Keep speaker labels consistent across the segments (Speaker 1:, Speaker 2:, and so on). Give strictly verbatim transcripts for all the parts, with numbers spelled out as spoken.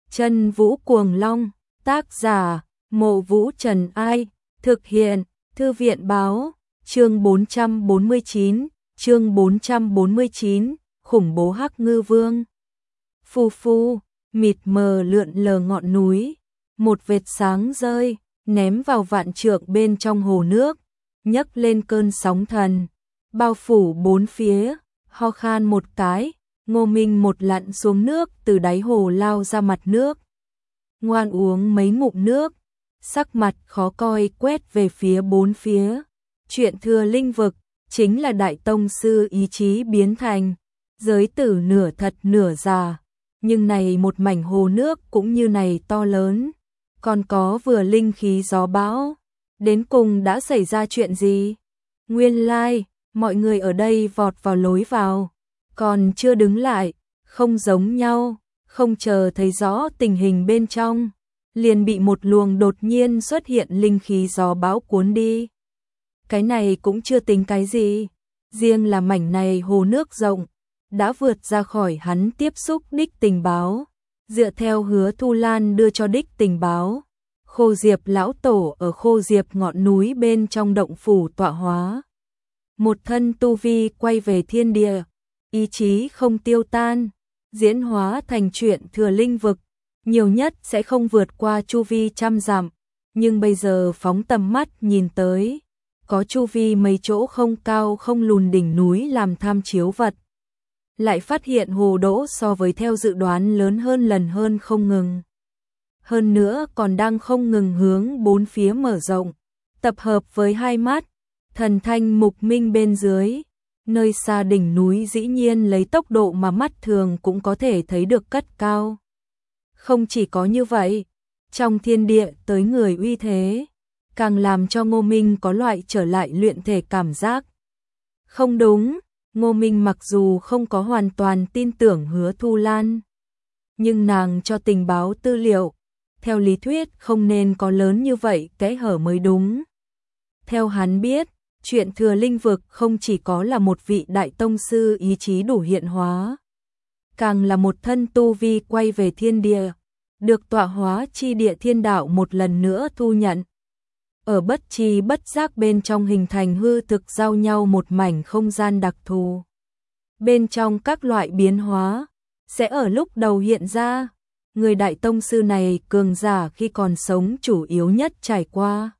Speaker 1: Chân Vũ Cuồng Long, tác giả, Mộ Vũ Trần Ai, thực hiện, Thư viện Báo, chương bốn trăm bốn mươi chín, chương bốn trăm bốn mươi chín, khủng bố Hắc Ngư Vương. Phù phù, mịt mờ lượn lờ ngọn núi, một vệt sáng rơi, ném vào vạn trượng bên trong hồ nước, nhấc lên cơn sóng thần, bao phủ bốn phía, ho khan một cái, Ngô Minh một lặn xuống nước từ đáy hồ lao ra mặt nước. Ngoan uống mấy ngụm nước, sắc mặt khó coi quét về phía bốn phía. Chuyện Thừa Linh Vực chính là đại tông sư ý chí biến thành, giới tử nửa thật nửa giả, nhưng này một mảnh hồ nước cũng như này to lớn, còn có vừa linh khí gió bão, đến cùng đã xảy ra chuyện gì? Nguyên lai, like, mọi người ở đây vọt vào lối vào, còn chưa đứng lại, không giống nhau, không chờ thấy rõ tình hình bên trong, liền bị một luồng đột nhiên xuất hiện linh khí gió bão cuốn đi. Cái này cũng chưa tính cái gì, riêng là mảnh này hồ nước rộng, đã vượt ra khỏi hắn tiếp xúc đích tình báo. Dựa theo Hứa Thu Lan đưa cho đích tình báo, Khô Diệp lão tổ ở Khô Diệp ngọn núi bên trong động phủ tọa hóa. Một thân tu vi quay về thiên địa, ý chí không tiêu tan, diễn hóa thành chuyện Thừa Linh Vực, nhiều nhất sẽ không vượt qua chu vi trăm dặm, nhưng bây giờ phóng tầm mắt nhìn tới, có chu vi mấy chỗ không cao không lùn đỉnh núi làm tham chiếu vật. Lại phát hiện hồ đỗ so với theo dự đoán lớn hơn lần hơn không ngừng. Hơn nữa còn đang không ngừng hướng bốn phía mở rộng, tập hợp với hai mắt, thần thanh mục minh bên dưới, nơi xa đỉnh núi dĩ nhiên lấy tốc độ mà mắt thường cũng có thể thấy được cất cao. Không chỉ có như vậy, trong thiên địa tới người uy thế, càng làm cho Ngô Minh có loại trở lại luyện thể cảm giác. Không đúng, Ngô Minh mặc dù không có hoàn toàn tin tưởng Hứa Thu Lan, nhưng nàng cho tình báo tư liệu, theo lý thuyết không nên có lớn như vậy kẽ hở mới đúng. Theo hắn biết, chuyện Thừa Linh Vực không chỉ có là một vị đại tông sư ý chí đủ hiện hóa, càng là một thân tu vi quay về thiên địa, được tọa hóa chi địa thiên đạo một lần nữa thu nhận. Ở bất chi bất giác bên trong hình thành hư thực giao nhau một mảnh không gian đặc thù. Bên trong các loại biến hóa, sẽ ở lúc đầu hiện ra, người đại tông sư này cường giả khi còn sống chủ yếu nhất trải qua.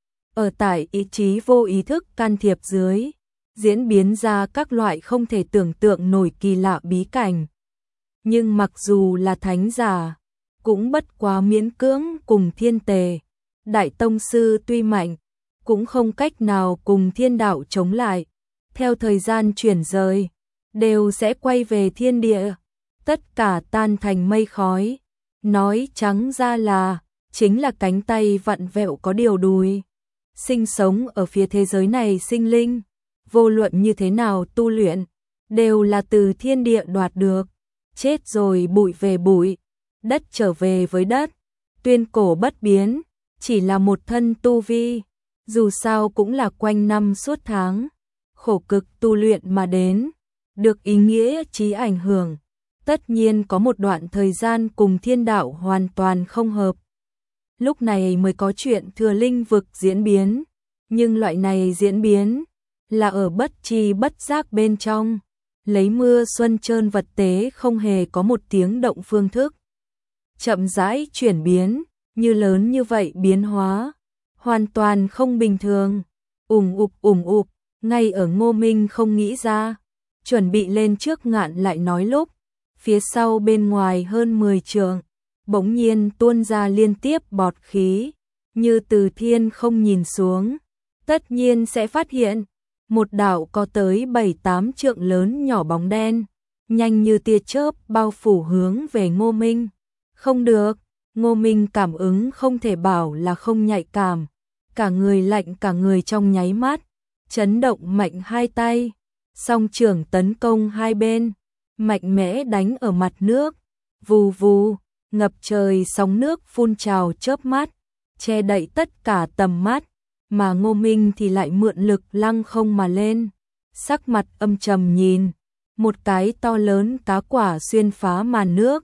Speaker 1: Ở tại ý chí vô ý thức can thiệp dưới, diễn biến ra các loại không thể tưởng tượng nổi kỳ lạ bí cảnh. Nhưng mặc dù là thánh giả, cũng bất quá miễn cưỡng cùng thiên tề. Đại tông sư tuy mạnh, cũng không cách nào cùng thiên đạo chống lại. Theo thời gian chuyển rời, đều sẽ quay về thiên địa, tất cả tan thành mây khói. Nói trắng ra là, chính là cánh tay vặn vẹo có điều đùi. Sinh sống ở phía thế giới này sinh linh, vô luận như thế nào tu luyện, đều là từ thiên địa đoạt được. Chết rồi bụi về bụi, đất trở về với đất, tuyên cổ bất biến. Chỉ là một thân tu vi, dù sao cũng là quanh năm suốt tháng, khổ cực tu luyện mà đến, được ý nghĩa chí ảnh hưởng, tất nhiên có một đoạn thời gian cùng thiên đạo hoàn toàn không hợp. Lúc này mới có chuyện Thừa Linh Vực diễn biến, nhưng loại này diễn biến là ở bất chi bất giác bên trong, lấy mưa xuân trơn vật tế không hề có một tiếng động phương thức. Chậm rãi chuyển biến. Như lớn như vậy biến hóa, hoàn toàn không bình thường, ủng ụp ủng ụp, ngay ở Ngô Minh không nghĩ ra, chuẩn bị lên trước ngạn lại nói lúc, phía sau bên ngoài hơn mười trượng, bỗng nhiên tuôn ra liên tiếp bọt khí, như từ thiên không nhìn xuống, tất nhiên sẽ phát hiện, một đạo có tới bảy tám trượng lớn nhỏ bóng đen, nhanh như tia chớp bao phủ hướng về Ngô Minh. Không được. Ngô Minh cảm ứng không thể bảo là không nhạy cảm, cả người lạnh cả người trong nháy mắt, chấn động mạnh hai tay, song trưởng tấn công hai bên, mạnh mẽ đánh ở mặt nước, vù vù, ngập trời sóng nước phun trào chớp mắt, che đậy tất cả tầm mắt, mà Ngô Minh thì lại mượn lực lăng không mà lên, sắc mặt âm trầm nhìn, một cái to lớn cá quả xuyên phá màn nước,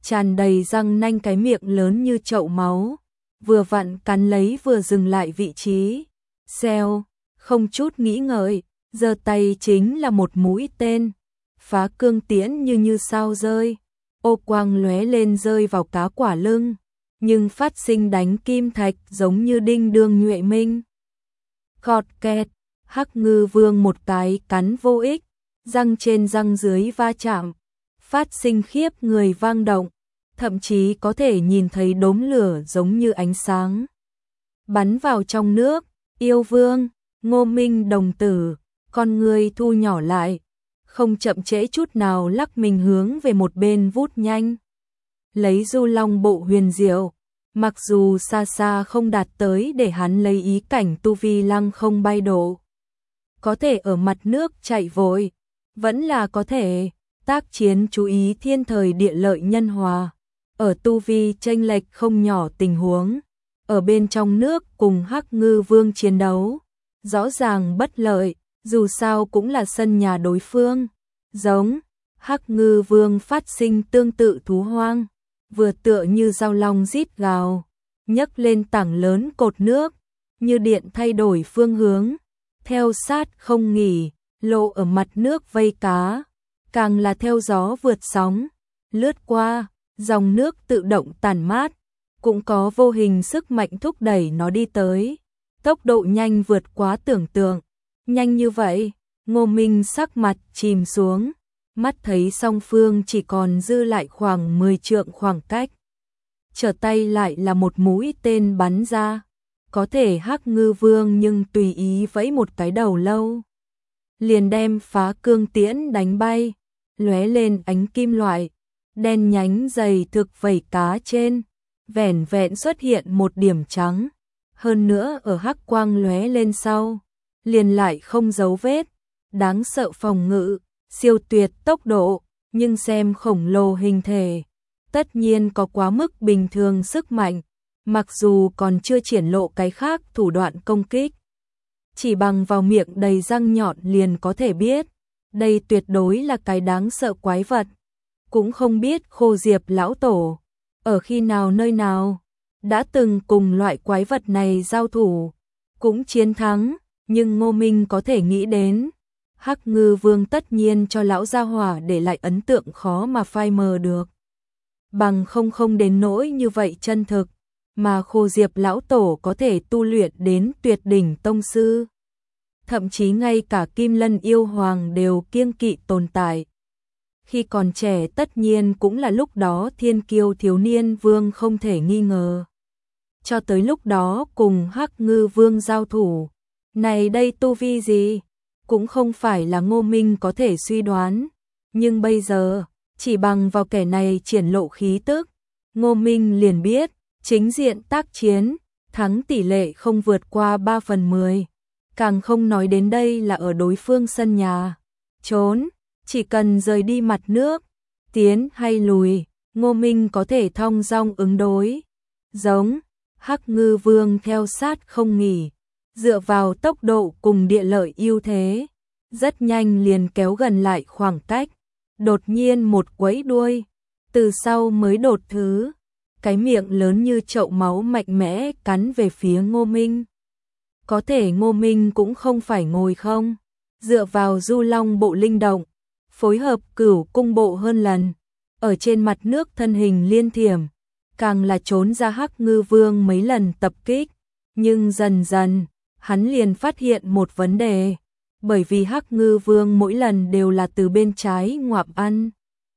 Speaker 1: tràn đầy răng nanh, cái miệng lớn như chậu máu, vừa vặn cắn lấy vừa dừng lại vị trí. Xèo, không chút nghĩ ngợi, giơ tay chính là một mũi tên, phá cương tiễn như như sao rơi, ô quang lóe lên rơi vào cá quả lưng, nhưng phát sinh đánh kim thạch giống như đinh đương nhuệ minh. Khọt kẹt, Hắc Ngư Vương một cái cắn vô ích, răng trên răng dưới va chạm, phát sinh khiếp người vang động, thậm chí có thể nhìn thấy đốm lửa giống như ánh sáng bắn vào trong nước. Yêu Vương, Ngô Minh đồng tử, con người thu nhỏ lại, không chậm trễ chút nào lắc mình hướng về một bên vút nhanh. Lấy Du Long bộ huyền diệu, mặc dù xa xa không đạt tới để hắn lấy ý cảnh tu vi lăng không bay độ, có thể ở mặt nước chạy vội, vẫn là có thể tác chiến. Chú ý thiên thời địa lợi nhân hòa, ở tu vi chênh lệch không nhỏ tình huống, ở bên trong nước cùng Hắc Ngư Vương chiến đấu, rõ ràng bất lợi, dù sao cũng là sân nhà đối phương. Giống, Hắc Ngư Vương phát sinh tương tự thú hoang, vừa tựa như dao long rít gào, nhấc lên tảng lớn cột nước, như điện thay đổi phương hướng, theo sát không nghỉ, lộ ở mặt nước vây cá, càng là theo gió vượt sóng, lướt qua, dòng nước tự động tản mát, cũng có vô hình sức mạnh thúc đẩy nó đi tới, tốc độ nhanh vượt quá tưởng tượng. Nhanh như vậy, Ngô Minh sắc mặt chìm xuống, mắt thấy song phương chỉ còn dư lại khoảng mười trượng khoảng cách. Trở tay lại là một mũi tên bắn ra, có thể Hắc Ngư Vương nhưng tùy ý vẫy một cái đầu lâu, liền đem phá cương tiễn đánh bay, lóe lên ánh kim loại, đen nhánh dày thực vảy cá trên, vẻn vẹn xuất hiện một điểm trắng, hơn nữa ở hắc quang lóe lên sau, liền lại không dấu vết, đáng sợ phòng ngự, siêu tuyệt tốc độ, nhưng xem khổng lồ hình thể, tất nhiên có quá mức bình thường sức mạnh, mặc dù còn chưa triển lộ cái khác thủ đoạn công kích. Chỉ bằng vào miệng đầy răng nhọn liền có thể biết, đây tuyệt đối là cái đáng sợ quái vật. Cũng không biết Khô Diệp lão tổ, ở khi nào nơi nào, đã từng cùng loại quái vật này giao thủ, cũng chiến thắng, nhưng Ngô Minh có thể nghĩ đến, Hắc Ngư Vương tất nhiên cho lão gia hỏa để lại ấn tượng khó mà phai mờ được. Bằng không không đến nỗi như vậy chân thực, mà Khô Diệp lão tổ có thể tu luyện đến tuyệt đỉnh tông sư. Thậm chí ngay cả Kim Lân yêu hoàng đều kiêng kỵ tồn tại. Khi còn trẻ tất nhiên cũng là lúc đó thiên kiêu thiếu niên vương không thể nghi ngờ. Cho tới lúc đó cùng Hắc Ngư Vương giao thủ, này đây tu vi gì, cũng không phải là Ngô Minh có thể suy đoán. Nhưng bây giờ, chỉ bằng vào kẻ này triển lộ khí tức, Ngô Minh liền biết, chính diện tác chiến, thắng tỷ lệ không vượt qua ba phần mười. Càng không nói đến đây là ở đối phương sân nhà. Trốn, chỉ cần rời đi mặt nước, tiến hay lùi, Ngô Minh có thể thong dong ứng đối. Giống, Hắc Ngư Vương theo sát không nghỉ, dựa vào tốc độ cùng địa lợi ưu thế, rất nhanh liền kéo gần lại khoảng cách. Đột nhiên một quẫy đuôi, từ sau mới đột thứ, cái miệng lớn như chậu máu mạnh mẽ cắn về phía Ngô Minh. Có thể Ngô Minh cũng không phải ngồi không, dựa vào Du Long bộ linh động, phối hợp Cửu cung bộ hơn lần, ở trên mặt nước thân hình liên thiểm, càng là trốn ra Hắc Ngư Vương mấy lần tập kích, nhưng dần dần, hắn liền phát hiện một vấn đề, bởi vì Hắc Ngư Vương mỗi lần đều là từ bên trái ngoạm ăn,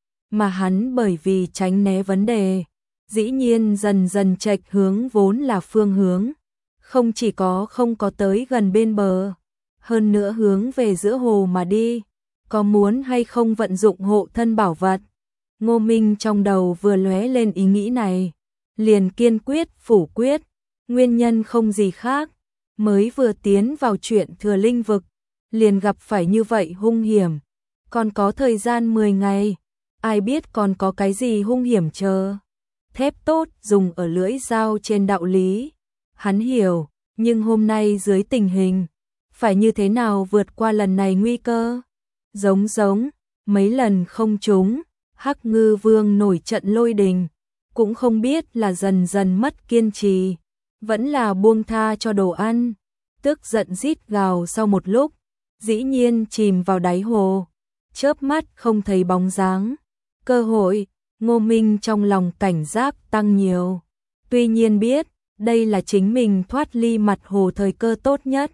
Speaker 1: mà hắn bởi vì tránh né vấn đề, dĩ nhiên dần dần chệch hướng vốn là phương hướng, không chỉ có không có tới gần bên bờ, hơn nữa hướng về giữa hồ mà đi, có muốn hay không vận dụng hộ thân bảo vật. Ngô Minh trong đầu vừa lóe lên ý nghĩ này, liền kiên quyết phủ quyết, nguyên nhân không gì khác, mới vừa tiến vào chuyện Thừa Linh vực, liền gặp phải như vậy hung hiểm, còn có thời gian mười ngày, ai biết còn có cái gì hung hiểm chờ. Thép tốt dùng ở lưỡi dao trên đạo lý, hắn hiểu, nhưng hôm nay dưới tình hình, phải như thế nào vượt qua lần này nguy cơ? Giống giống, mấy lần không trúng, Hắc Ngư Vương nổi trận lôi đình, cũng không biết là dần dần mất kiên trì, vẫn là buông tha cho đồ ăn, tức giận rít gào sau một lúc, dĩ nhiên chìm vào đáy hồ, chớp mắt không thấy bóng dáng. Cơ hội, Ngô Minh trong lòng cảnh giác tăng nhiều, tuy nhiên biết, đây là chính mình thoát ly mặt hồ thời cơ tốt nhất.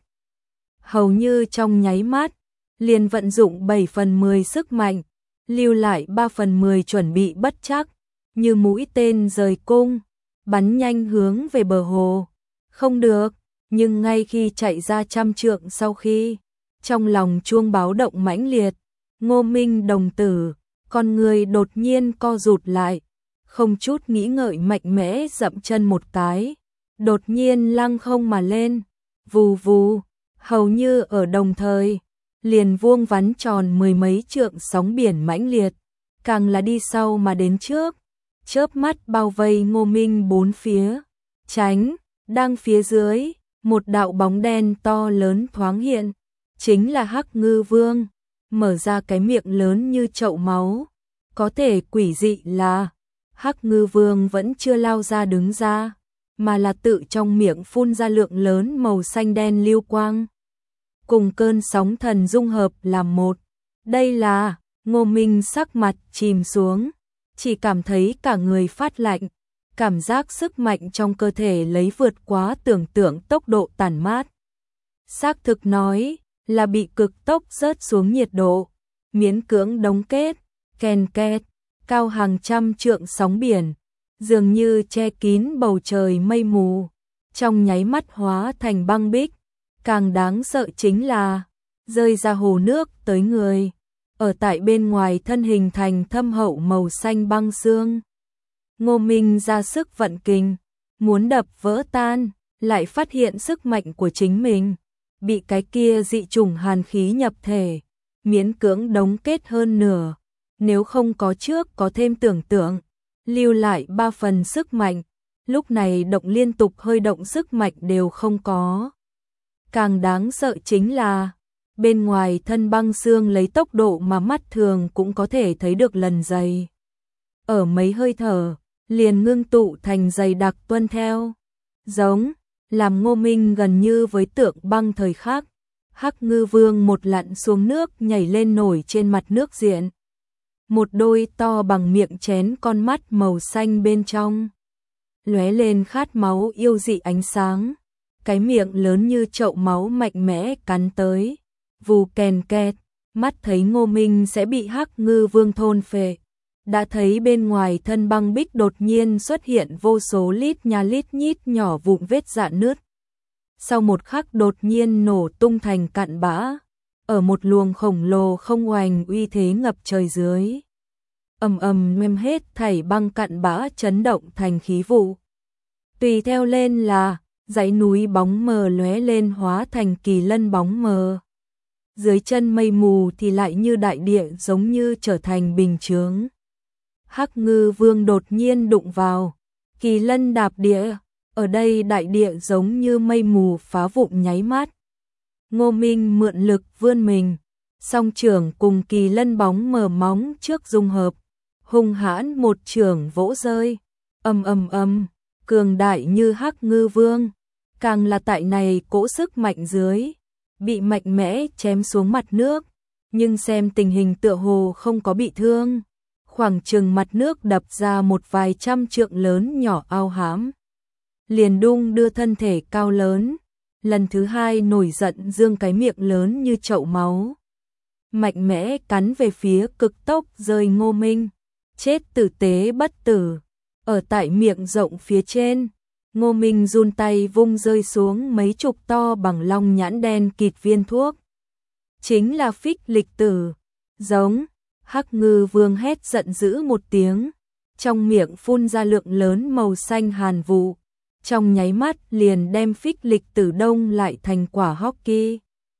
Speaker 1: Hầu như trong nháy mắt, liền vận dụng bảy phần mười sức mạnh, lưu lại ba phần mười chuẩn bị bất chắc, như mũi tên rời cung, bắn nhanh hướng về bờ hồ. Không được, nhưng ngay khi chạy ra trăm trượng sau khi, trong lòng chuông báo động mãnh liệt, Ngô Minh đồng tử, con người đột nhiên co rụt lại, không chút nghĩ ngợi mạnh mẽ dậm chân một cái, đột nhiên lăng không mà lên, vù vù, hầu như ở đồng thời, liền vuông vắn tròn mười mấy trượng sóng biển mãnh liệt, càng là đi sau mà đến trước, chớp mắt bao vây Ngô Minh bốn phía, tránh, đang phía dưới, một đạo bóng đen to lớn thoáng hiện, chính là Hắc Ngư Vương, mở ra cái miệng lớn như chậu máu, có thể quỷ dị là, Hắc Ngư Vương vẫn chưa lao ra đứng ra, mà là tự trong miệng phun ra lượng lớn màu xanh đen lưu quang, cùng cơn sóng thần dung hợp làm một. Đây là, Ngô Minh sắc mặt chìm xuống, chỉ cảm thấy cả người phát lạnh, cảm giác sức mạnh trong cơ thể lấy vượt quá tưởng tượng tốc độ tản mát. Xác thực nói, là bị cực tốc rớt xuống nhiệt độ, miễn cưỡng đóng kết, kèn két, cao hàng trăm trượng sóng biển, dường như che kín bầu trời mây mù, trong nháy mắt hóa thành băng bích. Càng đáng sợ chính là, rơi ra hồ nước tới người, ở tại bên ngoài thân hình thành thâm hậu màu xanh băng xương. Ngô Minh ra sức vận kình, muốn đập vỡ tan, lại phát hiện sức mạnh của chính mình, bị cái kia dị chủng hàn khí nhập thể, miễn cưỡng đóng kết hơn nửa, nếu không có trước có thêm tưởng tượng, lưu lại ba phần sức mạnh, lúc này động liên tục hơi động sức mạnh đều không có. Càng đáng sợ chính là, bên ngoài thân băng xương lấy tốc độ mà mắt thường cũng có thể thấy được lần dày. Ở mấy hơi thở, liền ngưng tụ thành dày đặc tuân theo. Giống, làm Ngô Minh gần như với tượng băng thời khắc. Hắc Ngư Vương một lặn xuống nước nhảy lên nổi trên mặt nước diện. Một đôi to bằng miệng chén con mắt màu xanh bên trong. Lóe lên khát máu yêu dị ánh sáng. Cái miệng lớn như chậu máu mạnh mẽ cắn tới, vù kèn kẹt, mắt thấy Ngô Minh sẽ bị Hắc Ngư Vương thôn phệ. Đã thấy bên ngoài thân băng bích đột nhiên xuất hiện vô số lít nha lít nhít nhỏ vụn vết rạn nứt. Sau một khắc đột nhiên nổ tung thành cặn bã, ở một luồng khổng lồ không oành uy thế ngập trời dưới. Ầm ầm mềm hết thảy băng cặn bã chấn động thành khí vụ. Tùy theo lên là dãy núi bóng mờ lóe lên hóa thành kỳ lân bóng mờ. Dưới chân mây mù thì lại như đại địa giống như trở thành bình chướng. Hắc Ngư Vương đột nhiên đụng vào, kỳ lân đạp địa, ở đây đại địa giống như mây mù phá vụn nháy mắt. Ngô Minh mượn lực vươn mình, song trưởng cùng kỳ lân bóng mờ móng trước dung hợp, hung hãn một trưởng vỗ rơi, ầm ầm ầm. Cường đại như Hắc Ngư Vương, càng là tại này cỗ sức mạnh dưới, bị mạnh mẽ chém xuống mặt nước, nhưng xem tình hình tựa hồ không có bị thương, khoảng chừng mặt nước đập ra một vài trăm trượng lớn nhỏ ao hãm, liền đung đưa thân thể cao lớn, lần thứ hai nổi giận dương cái miệng lớn như chậu máu, mạnh mẽ cắn về phía cực tốc rơi Ngô Minh, chết tử tế bất tử. Ở tại miệng rộng phía trên, Ngô Minh run tay vung rơi xuống mấy chục to bằng long nhãn đen kịt viên thuốc. Chính là phích lịch tử. Giống, Hắc Ngư Vương hét giận dữ một tiếng, trong miệng phun ra lượng lớn màu xanh hàn vụ, trong nháy mắt liền đem phích lịch tử đông lại thành quả hockey.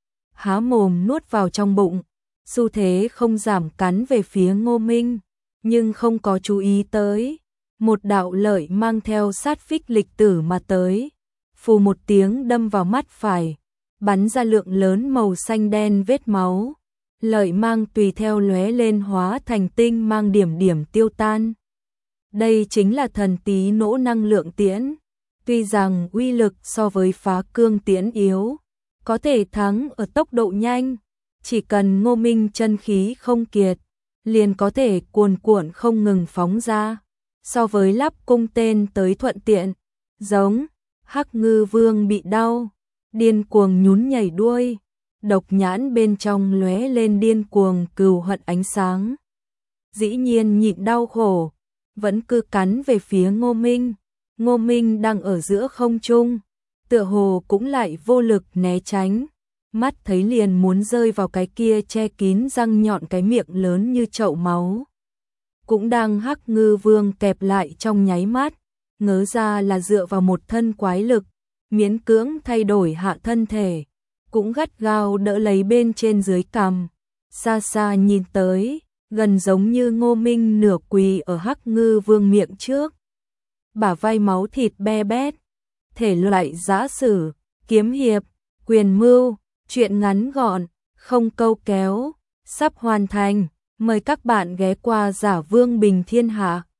Speaker 1: Há mồm nuốt vào trong bụng, xu thế không giảm cắn về phía Ngô Minh, nhưng không có chú ý tới. Một đạo lợi mang theo sát phích lịch tử mà tới, phù một tiếng đâm vào mắt phải, bắn ra lượng lớn màu xanh đen vết máu, lợi mang tùy theo lóe lên hóa thành tinh mang điểm điểm tiêu tan. Đây chính là thần tí nỗ năng lượng tiễn. Tuy rằng uy lực so với phá cương tiễn yếu, có thể thắng ở tốc độ nhanh, chỉ cần Ngô Minh chân khí không kiệt, liền có thể cuồn cuộn không ngừng phóng ra, so với lắp cung tên tới thuận tiện. Giống, Hắc Ngư Vương bị đau, điên cuồng nhún nhảy đuôi, độc nhãn bên trong lóe lên điên cuồng cừu hận ánh sáng. Dĩ nhiên nhịn đau khổ, vẫn cứ cắn về phía Ngô Minh. Ngô Minh đang ở giữa không trung, tựa hồ cũng lại vô lực né tránh, mắt thấy liền muốn rơi vào cái kia che kín răng nhọn cái miệng lớn như chậu máu. Cũng đang Hắc Ngư Vương kẹp lại trong nháy mắt, ngớ ra là dựa vào một thân quái lực, miễn cưỡng thay đổi hạ thân thể, cũng gắt gao đỡ lấy bên trên dưới cằm, xa xa nhìn tới, gần giống như Ngô Minh nửa quỳ ở Hắc Ngư Vương miệng trước. Bả vai máu thịt be bét, thể loại giã sử, kiếm hiệp, quyền mưu, chuyện ngắn gọn, không câu kéo, sắp hoàn thành. Mời các bạn ghé qua Giả Vương Bình Thiên Hạ.